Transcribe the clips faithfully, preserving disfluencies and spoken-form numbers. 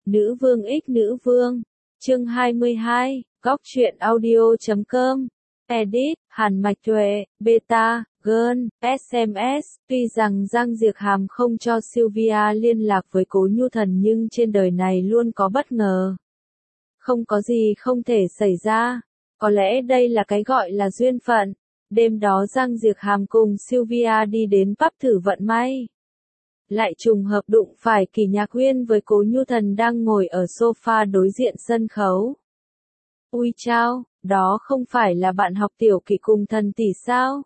Nữ vương ích nữ vương. Chương hai mươi hai, góc truyện audio chấm com. Edit, Hàn Mạch Tuệ, Beta, Girl, ét em ét. Tuy rằng Giang Diệc Hàm không cho Sylvia liên lạc với Cố Nhu Thần nhưng trên đời này luôn có bất ngờ. Không có gì không thể xảy ra. Có lẽ đây là cái gọi là duyên phận. Đêm đó Giang Diệc Hàm cùng Sylvia đi đến pub thử vận may. Lại trùng hợp đụng phải Kỷ Nhạc Huyên với Cố Nhu Thần đang ngồi ở sofa đối diện sân khấu. Ui chao, đó không phải là bạn học Tiểu Kỷ cùng Thần tỷ sao?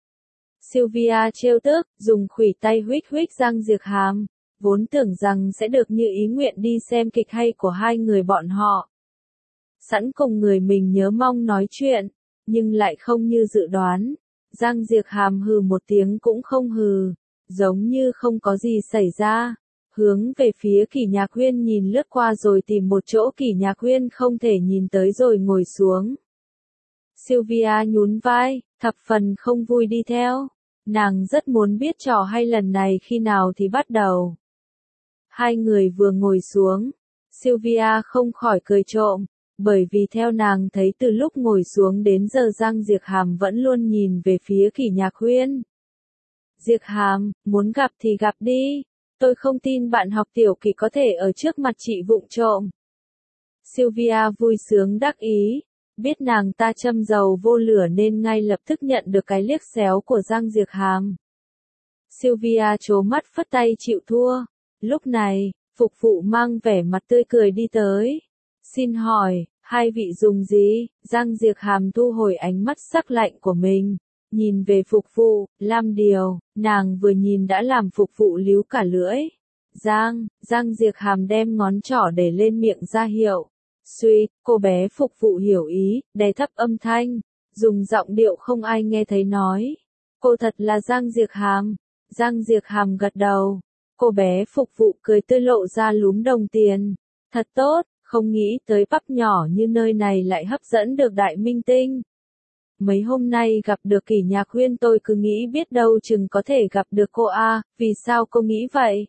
Sylvia trêu tức, dùng khuỷu tay huých huých Giang Diệc Hàm, vốn tưởng rằng sẽ được như ý nguyện đi xem kịch hay của hai người bọn họ. Sẵn cùng người mình nhớ mong nói chuyện, nhưng lại không như dự đoán. Giang Diệc Hàm hừ một tiếng cũng không hừ, giống như không có gì xảy ra. Hướng về phía Kỷ Nhạc Huyên nhìn lướt qua rồi tìm một chỗ Kỷ Nhạc Huyên không thể nhìn tới rồi ngồi xuống. Sylvia nhún vai, thập phần không vui đi theo. Nàng rất muốn biết trò hay lần này khi nào thì bắt đầu. Hai người vừa ngồi xuống, Sylvia không khỏi cười trộm, bởi vì theo nàng thấy từ lúc ngồi xuống đến giờ Giang Diệc Hàm vẫn luôn nhìn về phía Kỷ Nhạc Huyên. Diệc Hàm, muốn gặp thì gặp đi. Tôi không tin bạn học Tiểu Kỷ có thể ở trước mặt chị vụng trộm. Sylvia vui sướng đắc ý, biết nàng ta châm dầu vô lửa nên ngay lập tức nhận được cái liếc xéo của Giang Diệc Hàm. Sylvia trố mắt phất tay chịu thua. Lúc này, phục vụ mang vẻ mặt tươi cười đi tới. Xin hỏi, hai vị dùng gì? Giang Diệc Hàm thu hồi ánh mắt sắc lạnh của mình. Nhìn về phục vụ, Lam Điều, nàng vừa nhìn đã làm phục vụ líu cả lưỡi. Giang, Giang Diệc Hàm đem ngón trỏ để lên miệng ra hiệu. Suy, cô bé phục vụ hiểu ý, đè thấp âm thanh, dùng giọng điệu không ai nghe thấy nói. Cô thật là Giang Diệc Hàm. Giang Diệc Hàm gật đầu. Cô bé phục vụ cười tươi lộ ra lúm đồng tiền. Thật tốt, không nghĩ tới pub nhỏ như nơi này lại hấp dẫn được đại minh tinh. Mấy hôm nay gặp được Kỷ Nhạc Huyên tôi cứ nghĩ biết đâu chừng có thể gặp được cô A, vì sao cô nghĩ vậy?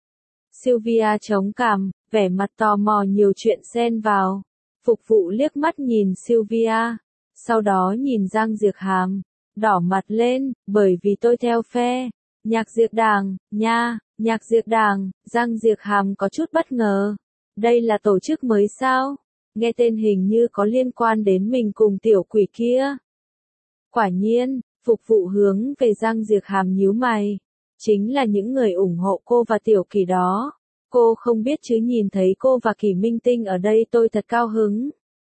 Sylvia chống cằm, vẻ mặt tò mò nhiều chuyện xen vào. Phục vụ liếc mắt nhìn Sylvia, sau đó nhìn Giang Diệc Hàm, đỏ mặt lên, bởi vì tôi theo phe. Nhạc Diệc Đàng, nha, Nhạc Diệc Đàng. Giang Diệc Hàm có chút bất ngờ. Đây là tổ chức mới sao? Nghe tên hình như có liên quan đến mình cùng tiểu quỷ kia. Quả nhiên, phục vụ hướng về Giang Diệc Hàm nhíu mày. Chính là những người ủng hộ cô và Tiểu Kỷ đó. Cô không biết chứ nhìn thấy cô và Kỷ Minh Tinh ở đây tôi thật cao hứng.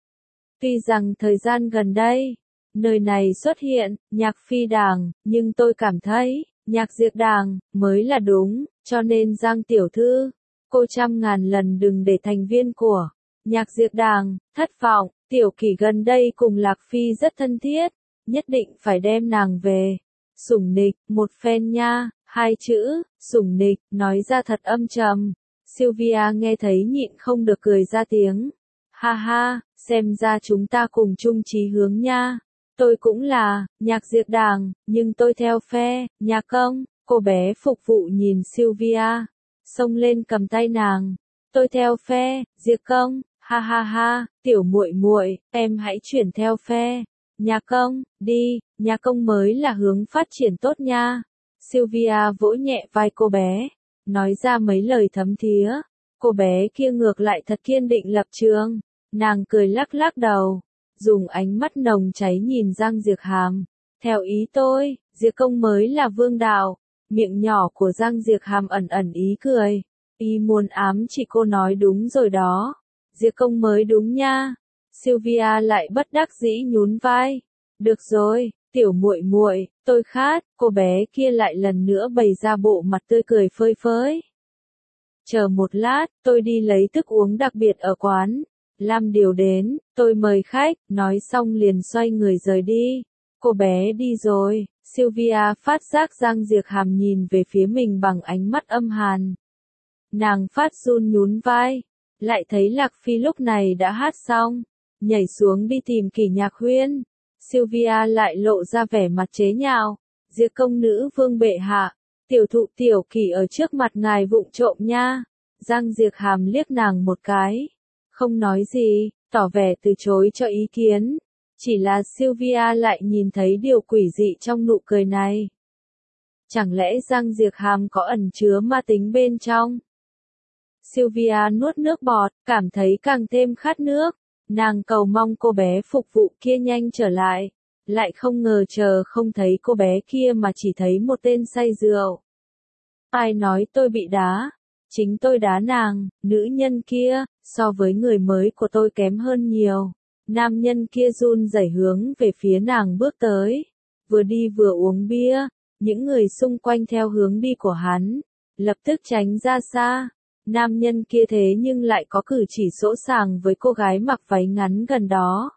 Tuy rằng thời gian gần đây, nơi này xuất hiện, Nhạc Phi Đàng, nhưng tôi cảm thấy, Nhạc Diệc Đàng, mới là đúng, cho nên Giang Tiểu Thư, cô trăm ngàn lần đừng để thành viên của Nhạc Diệc Đàng thất vọng. Tiểu Kỷ gần đây cùng Lạc Phi rất thân thiết, nhất định phải đem nàng về. Sủng nịch, một phen nha, hai chữ, sủng nịch, nói ra thật âm trầm. Sylvia nghe thấy nhịn không được cười ra tiếng. Ha ha, xem ra chúng ta cùng chung chí hướng nha. Tôi cũng là, Nhạc Diệc Đàng, nhưng tôi theo phe, Nhạc Công. Cô bé phục vụ nhìn Sylvia, xông lên cầm tay nàng. Tôi theo phe, Diệc Công. Ha ha ha, tiểu muội muội, em hãy chuyển theo phe. Nhạc Công, đi, Nhạc Công mới là hướng phát triển tốt nha. Sylvia vỗ nhẹ vai cô bé, nói ra mấy lời thấm thía. Cô bé kia ngược lại thật kiên định lập trường. Nàng cười lắc lắc đầu, dùng ánh mắt nồng cháy nhìn Giang Diệc Hàm. Theo ý tôi, Diệc Công mới là vương đạo. Miệng nhỏ của Giang Diệc Hàm ẩn ẩn ý cười. Y muốn ám chỉ cô nói đúng rồi đó. Diệc Công mới đúng nha. Sylvia lại bất đắc dĩ nhún vai. Được rồi, tiểu muội muội, tôi khát. Cô bé kia lại lần nữa bày ra bộ mặt tươi cười phơi phới. Chờ một lát, tôi đi lấy thức uống đặc biệt ở quán. Lam Điều đến, tôi mời khách, nói xong liền xoay người rời đi. Cô bé đi rồi, Sylvia phát giác Giang Diệc Hàm nhìn về phía mình bằng ánh mắt âm hàn. Nàng phát run nhún vai, lại thấy Lạc Phi lúc này đã hát xong, nhảy xuống đi tìm Kỷ Nhạc Huyên. Sylvia lại lộ ra vẻ mặt chế nhạo. Diệc Công nữ vương bệ hạ, tiểu thụ Tiểu Kỷ ở trước mặt ngài vụng trộm nha. Giang Diệp Hàm liếc nàng một cái. Không nói gì, tỏ vẻ từ chối cho ý kiến. Chỉ là Sylvia lại nhìn thấy điều quỷ dị trong nụ cười này. Chẳng lẽ Giang Diệp Hàm có ẩn chứa ma tính bên trong? Sylvia nuốt nước bọt, cảm thấy càng thêm khát nước. Nàng cầu mong cô bé phục vụ kia nhanh trở lại. Lại không ngờ chờ không thấy cô bé kia mà chỉ thấy một tên say rượu. Ai nói tôi bị đá? Chính tôi đá nàng, nữ nhân kia, so với người mới của tôi kém hơn nhiều. Nam nhân kia run rẩy hướng về phía nàng bước tới. Vừa đi vừa uống bia, những người xung quanh theo hướng đi của hắn, lập tức tránh ra xa. Nam nhân kia thế nhưng lại có cử chỉ sỗ sàng với cô gái mặc váy ngắn gần đó.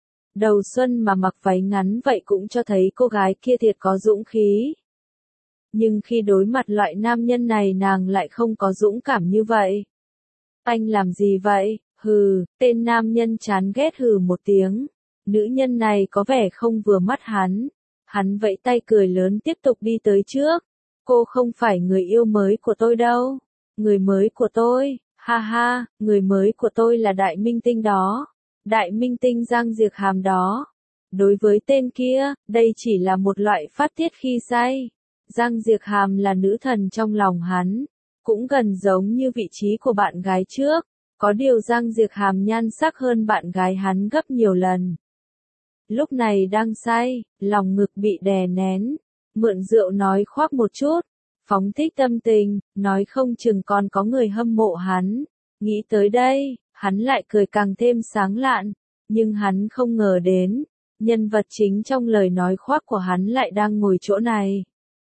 Đầu xuân mà mặc váy ngắn vậy cũng cho thấy cô gái kia thiệt có dũng khí. Nhưng khi đối mặt loại nam nhân này nàng lại không có dũng cảm như vậy. Anh làm gì vậy? Hừ, tên nam nhân chán ghét hừ một tiếng. Nữ nhân này có vẻ không vừa mắt hắn. Hắn vẫy tay cười lớn tiếp tục đi tới trước. Cô không phải người yêu mới của tôi đâu. Người mới của tôi, ha ha, người mới của tôi là đại minh tinh đó. Đại minh tinh Giang Diệp Hàm đó. Đối với tên kia, đây chỉ là một loại phát tiết khi say. Giang Diệp Hàm là nữ thần trong lòng hắn. Cũng gần giống như vị trí của bạn gái trước. Có điều Giang Diệp Hàm nhan sắc hơn bạn gái hắn gấp nhiều lần. Lúc này đang say, lòng ngực bị đè nén. Mượn rượu nói khoác một chút. Phóng thích tâm tình, nói không chừng còn có người hâm mộ hắn. Nghĩ tới đây, hắn lại cười càng thêm sáng lạn. Nhưng hắn không ngờ đến, nhân vật chính trong lời nói khoác của hắn lại đang ngồi chỗ này.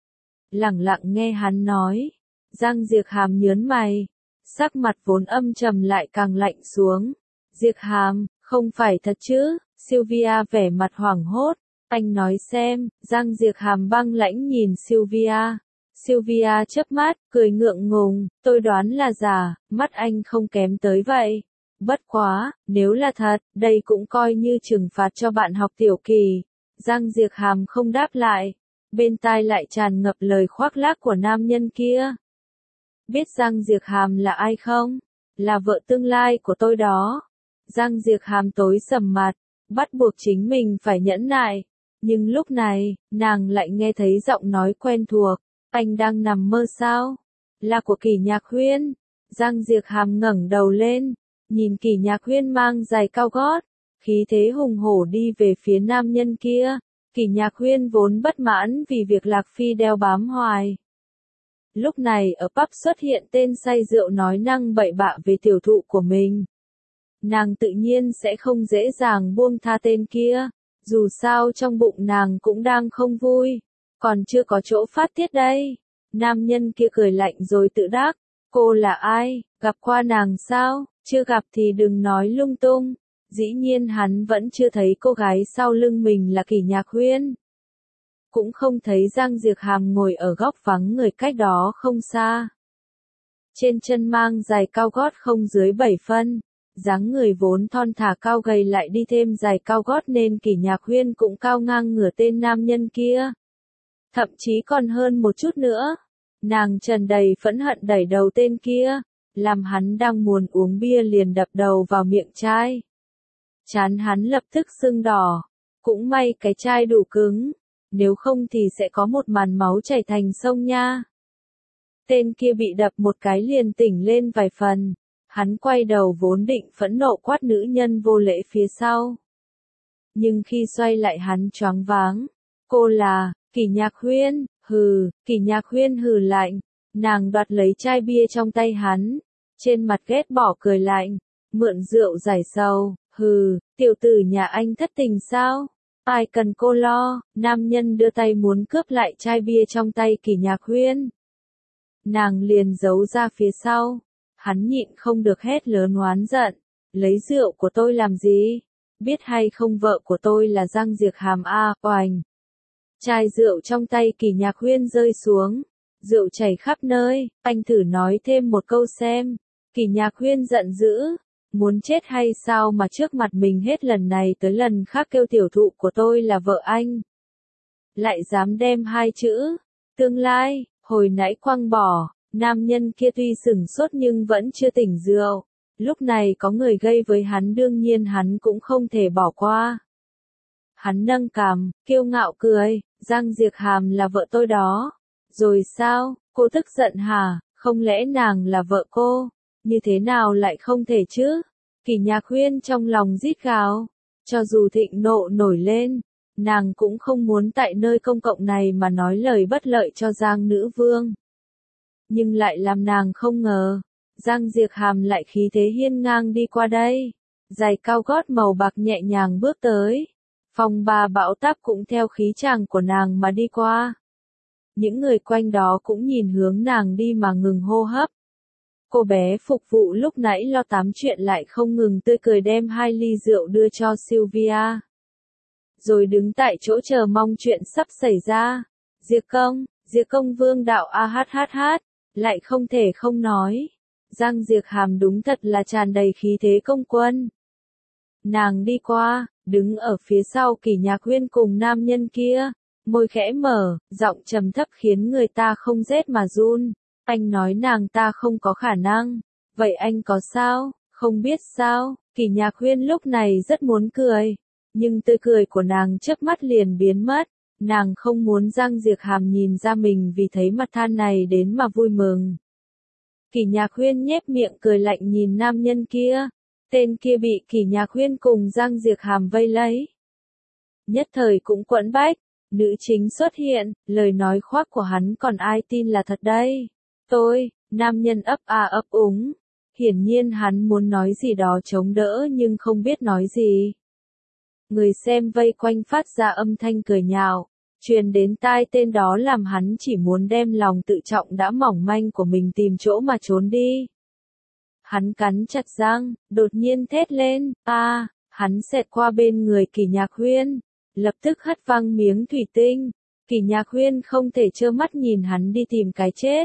Lẳng lặng nghe hắn nói, Giang Diệp Hàm nhớn mày, sắc mặt vốn âm trầm lại càng lạnh xuống. Diệp Hàm, không phải thật chứ? Sylvia vẻ mặt hoảng hốt. Anh nói xem. Giang Diệp Hàm băng lãnh nhìn Sylvia. Sylvia chớp mắt, cười ngượng ngùng. Tôi đoán là giả, mắt anh không kém tới vậy. Bất quá, nếu là thật, đây cũng coi như trừng phạt cho bạn học tiểu kỳ. Giang Diệp Hàm không đáp lại. Bên tai lại tràn ngập lời khoác lác của nam nhân kia. Biết Giang Diệp Hàm là ai không? Là vợ tương lai của tôi đó. Giang Diệp Hàm tối sầm mặt, bắt buộc chính mình phải nhẫn nại. Nhưng lúc này, nàng lại nghe thấy giọng nói quen thuộc. Anh đang nằm mơ sao? Là của Kỷ Nhạc Huyên. Giang Diệp Hàm ngẩng đầu lên, nhìn Kỷ Nhạc Huyên mang giày cao gót, khí thế hùng hổ đi về phía nam nhân kia. Kỷ Nhạc Huyên vốn bất mãn vì việc Lạc Phi đeo bám hoài. Lúc này ở pub xuất hiện tên say rượu nói năng bậy bạ về tiểu thụ của mình. Nàng tự nhiên sẽ không dễ dàng buông tha tên kia, dù sao trong bụng nàng cũng đang không vui, còn chưa có chỗ phát tiết đây. Nam nhân kia cười lạnh rồi tự đắc, cô là ai, gặp qua nàng sao, chưa gặp thì đừng nói lung tung. Dĩ nhiên hắn vẫn chưa thấy cô gái sau lưng mình là Kỷ Nhạc Huyên. Cũng không thấy Giang Diệp Hàm ngồi ở góc vắng người cách đó không xa. Trên chân mang giày cao gót không dưới bảy phân. Dáng người vốn thon thả cao gầy lại đi thêm giày cao gót nên Kỷ Nhạc Huyên cũng cao ngang ngửa tên nam nhân kia. Thậm chí còn hơn một chút nữa. Nàng tràn đầy phẫn hận đẩy đầu tên kia, làm hắn đang muốn uống bia liền đập đầu vào miệng chai. Chán hắn lập tức sưng đỏ. Cũng may cái chai đủ cứng. Nếu không thì sẽ có một màn máu chảy thành sông nha. Tên kia bị đập một cái liền tỉnh lên vài phần. Hắn quay đầu vốn định phẫn nộ quát nữ nhân vô lễ phía sau. Nhưng khi xoay lại hắn choáng váng. Cô là, Kỷ Nhạc Huyên, hừ, Kỷ Nhạc Huyên hừ lạnh. Nàng đoạt lấy chai bia trong tay hắn. Trên mặt ghét bỏ cười lạnh. Mượn rượu giải sầu, hừ, tiểu tử nhà anh thất tình sao? Ai cần cô lo, nam nhân đưa tay muốn cướp lại chai bia trong tay Kỷ Nhạc Huyên. Nàng liền giấu ra phía sau. Hắn nhịn không được hét lớn oán giận. Lấy rượu của tôi làm gì? Biết hay không vợ của tôi là Giang Diệp Hàm a, oành. Chai rượu trong tay Kỷ Nhạc Huyên rơi xuống. Rượu chảy khắp nơi, anh thử nói thêm một câu xem. Kỷ Nhạc Huyên giận dữ. Muốn chết hay sao mà trước mặt mình hết lần này tới lần khác kêu tiểu thụ của tôi là vợ anh. Lại dám đem hai chữ, tương lai, hồi nãy quăng bỏ, Nam nhân kia tuy sửng sốt nhưng vẫn chưa tỉnh rượu. Lúc này có người gây với hắn đương nhiên hắn cũng không thể bỏ qua. Hắn nâng cằm, kiêu ngạo cười, Giang Diệc Hàm là vợ tôi đó. Rồi sao, cô tức giận hả, không lẽ nàng là vợ cô? Như thế nào lại không thể chứ? Kỷ Nhạc Huyên trong lòng rít gào. Cho dù thịnh nộ nổi lên, nàng cũng không muốn tại nơi công cộng này mà nói lời bất lợi cho Giang nữ vương. Nhưng lại làm nàng không ngờ, Giang Diệc Hàm lại khí thế hiên ngang đi qua đây. Giày cao gót màu bạc nhẹ nhàng bước tới. Phong ba bão táp cũng theo khí chàng của nàng mà đi qua. Những người quanh đó cũng nhìn hướng nàng đi mà ngừng hô hấp. Cô bé phục vụ lúc nãy lo tám chuyện lại không ngừng tươi cười đem hai ly rượu đưa cho Sylvia. Rồi đứng tại chỗ chờ mong chuyện sắp xảy ra. Diệc công, Diệc công vương đạo a hát hát hát, lại không thể không nói. Giang Diệc Hàm đúng thật là tràn đầy khí thế công quân. Nàng đi qua, đứng ở phía sau Kỷ Nhạc Huyên cùng nam nhân kia, môi khẽ mở, giọng trầm thấp khiến người ta không rét mà run. Anh nói nàng ta không có khả năng, vậy anh có sao, không biết sao? Kỷ Nhạc Huyên lúc này rất muốn cười, nhưng tươi cười của nàng chớp mắt liền biến mất. Nàng không muốn Giang Diệc Hàm nhìn ra mình vì thấy mặt than này đến mà vui mừng. Kỷ Nhạc Huyên nhếch miệng cười lạnh nhìn nam nhân kia. Tên kia bị Kỷ Nhạc Huyên cùng Giang Diệc Hàm vây lấy. Nhất thời cũng quẫn bách, nữ chính xuất hiện, lời nói khoác của hắn còn ai tin là thật đây. Tôi, nam nhân ấp a ấp úng. Hiển nhiên hắn muốn nói gì đó chống đỡ nhưng không biết nói gì. Người xem vây quanh phát ra âm thanh cười nhạo, truyền đến tai tên đó làm hắn chỉ muốn đem lòng tự trọng đã mỏng manh của mình tìm chỗ mà trốn đi. Hắn cắn chặt răng, đột nhiên thét lên, a, hắn xẹt qua bên người Kỷ Nhạc Huyên, lập tức hất văng miếng thủy tinh. Kỷ Nhạc Huyên không thể trơ mắt nhìn hắn đi tìm cái chết.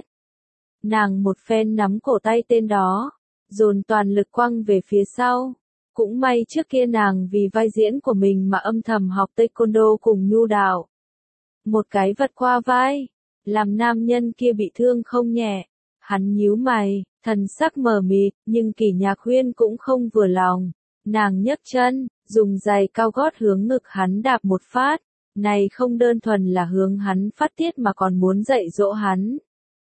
Nàng một phen nắm cổ tay tên đó, dồn toàn lực quăng về phía sau. Cũng may trước kia nàng vì vai diễn của mình mà âm thầm học taekwondo cùng nhu đạo. Một cái vật qua vai, làm nam nhân kia bị thương không nhẹ. Hắn nhíu mày, thần sắc mờ mịt, nhưng Kỷ Nhạc Huyên cũng không vừa lòng. Nàng nhấc chân, dùng giày cao gót hướng ngực hắn đạp một phát. Này không đơn thuần là hướng hắn phát tiết mà còn muốn dạy dỗ hắn.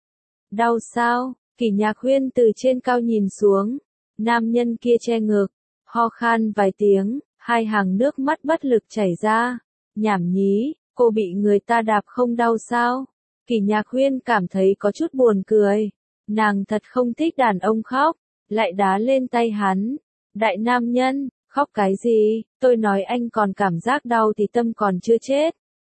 Đau sao? Kỷ Nhạc Huyên từ trên cao nhìn xuống. Nam nhân kia che ngực, ho khan vài tiếng, hai hàng nước mắt bất lực chảy ra. Nhảm nhí, cô bị người ta đạp không đau sao? Kỷ Nhạc Huyên cảm thấy có chút buồn cười. Nàng thật không thích đàn ông khóc, lại đá lên tay hắn. Đại nam nhân, khóc cái gì, tôi nói anh còn cảm giác đau thì tâm còn chưa chết.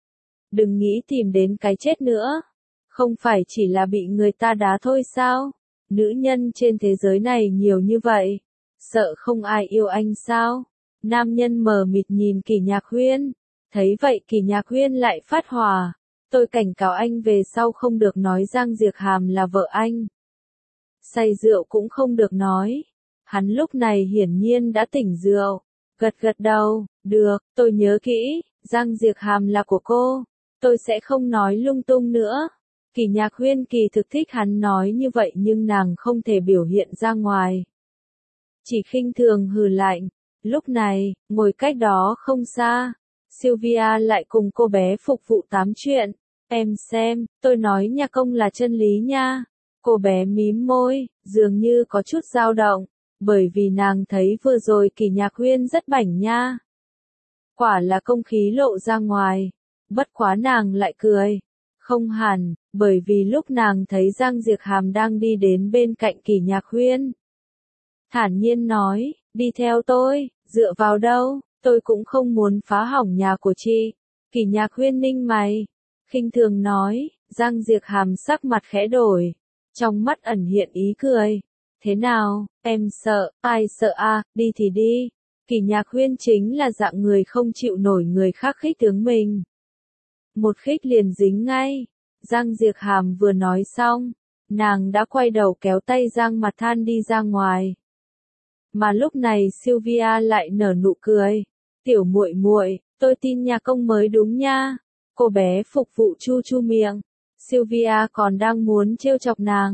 Đừng nghĩ tìm đến cái chết nữa. Không phải chỉ là bị người ta đá thôi sao? Nữ nhân trên thế giới này nhiều như vậy. Sợ không ai yêu anh sao? Nam nhân mờ mịt nhìn Kỷ Nhạc Huyên. Thấy vậy Kỷ Nhạc Huyên lại phát hỏa. Tôi cảnh cáo anh về sau không được nói Giang Diệc Hàm là vợ anh. Say rượu cũng không được nói. Hắn lúc này hiển nhiên đã tỉnh rượu. Gật gật đầu, được, tôi nhớ kỹ, Giang Diệc Hàm là của cô. Tôi sẽ không nói lung tung nữa. Kỷ Nhạc Huyên kỳ thực thích hắn nói như vậy nhưng nàng không thể biểu hiện ra ngoài. Chỉ khinh thường hừ lạnh. Lúc này, ngồi cách đó không xa, Sylvia lại cùng cô bé phục vụ tám chuyện. Em xem, tôi nói nhà công là chân lý nha. Cô bé mím môi, dường như có chút dao động, bởi vì nàng thấy vừa rồi Kỷ Nhạc Huyên rất bảnh nha. Quả là công khí lộ ra ngoài, bất quá nàng lại cười. Không hẳn, bởi vì lúc nàng thấy Giang Diệc Hàm đang đi đến bên cạnh Kỷ Nhạc Huyên. Thản nhiên nói, đi theo tôi, dựa vào đâu, tôi cũng không muốn phá hỏng nhà của chị. Kỷ Nhạc Huyên ninh mày, khinh thường nói, Giang Diệc Hàm sắc mặt khẽ đổi. Trong mắt ẩn hiện ý cười. Thế nào, em sợ, ai sợ à, đi thì đi. Kỷ Nhạc Huyên chính là dạng người không chịu nổi người khác khích tướng mình. Một khích liền dính ngay. Giang Diệc Hàm vừa nói xong, nàng đã quay đầu kéo tay Giang Mặt Than đi ra ngoài. Mà lúc này Sylvia lại nở nụ cười. Tiểu muội muội, tôi tin nhà công mới đúng nha. Cô bé phục vụ chu chu miệng. Sylvia còn đang muốn trêu chọc nàng,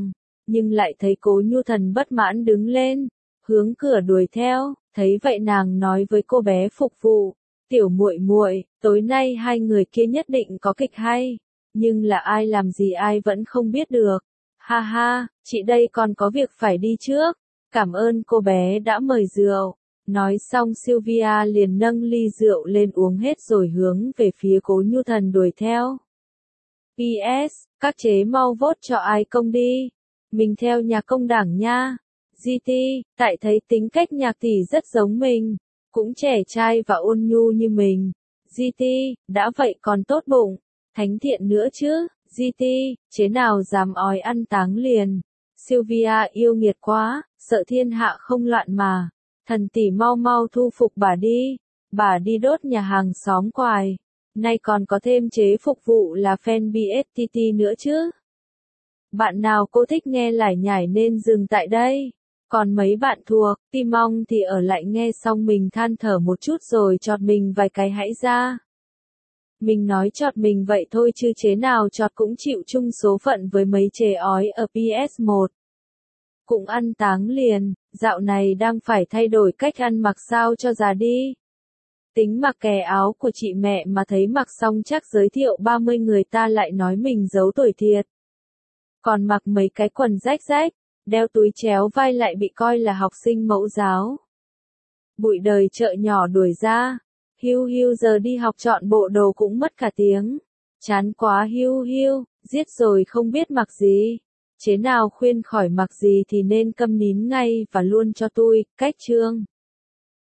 nhưng lại thấy Cố Nhu Thần bất mãn đứng lên, hướng cửa đuổi theo, thấy vậy nàng nói với cô bé phục vụ, tiểu muội muội, tối nay hai người kia nhất định có kịch hay, nhưng là ai làm gì ai vẫn không biết được. Ha ha, chị đây còn có việc phải đi trước, cảm ơn cô bé đã mời rượu. Nói xong Sylvia liền nâng ly rượu lên uống hết rồi hướng về phía Cố Nhu Thần đuổi theo. pê ét, các chế mau vote cho ai công đi. Mình theo nhà công đảng nha. giê tê, tại thấy tính cách nhạc tỷ rất giống mình, cũng trẻ trai và ôn nhu như mình. giê tê, đã vậy còn tốt bụng, thánh thiện nữa chứ. giê tê, chế nào dám ói ăn táng liền. Sylvia yêu nghiệt quá, sợ thiên hạ không loạn mà. Thần tỷ mau mau thu phục bà đi, bà đi đốt nhà hàng xóm quài, nay còn có thêm chế phục vụ là fan bê ét tê tê nữa chứ. Bạn nào cô thích nghe lải nhải nên dừng tại đây, còn mấy bạn thuộc, tim mong thì ở lại nghe xong mình than thở một chút rồi chọt mình vài cái hãy ra. Mình nói chọt mình vậy thôi chứ chế nào chọt cũng chịu chung số phận với mấy chế ói ở pê ét một. Cũng ăn táng liền, dạo này đang phải thay đổi cách ăn mặc sao cho già đi. Tính mặc kè áo của chị mẹ mà thấy mặc xong chắc giới thiệu ba mươi người ta lại nói mình giấu tuổi thiệt. Còn mặc mấy cái quần rách rách, đeo túi chéo vai lại bị coi là học sinh mẫu giáo. Bụi đời chợ nhỏ đuổi ra, hiu hiu giờ đi học chọn bộ đồ cũng mất cả tiếng. Chán quá hiu hiu, giết rồi không biết mặc gì. Chế nào khuyên khỏi mặc gì thì nên câm nín ngay và luôn cho tôi, cách chương.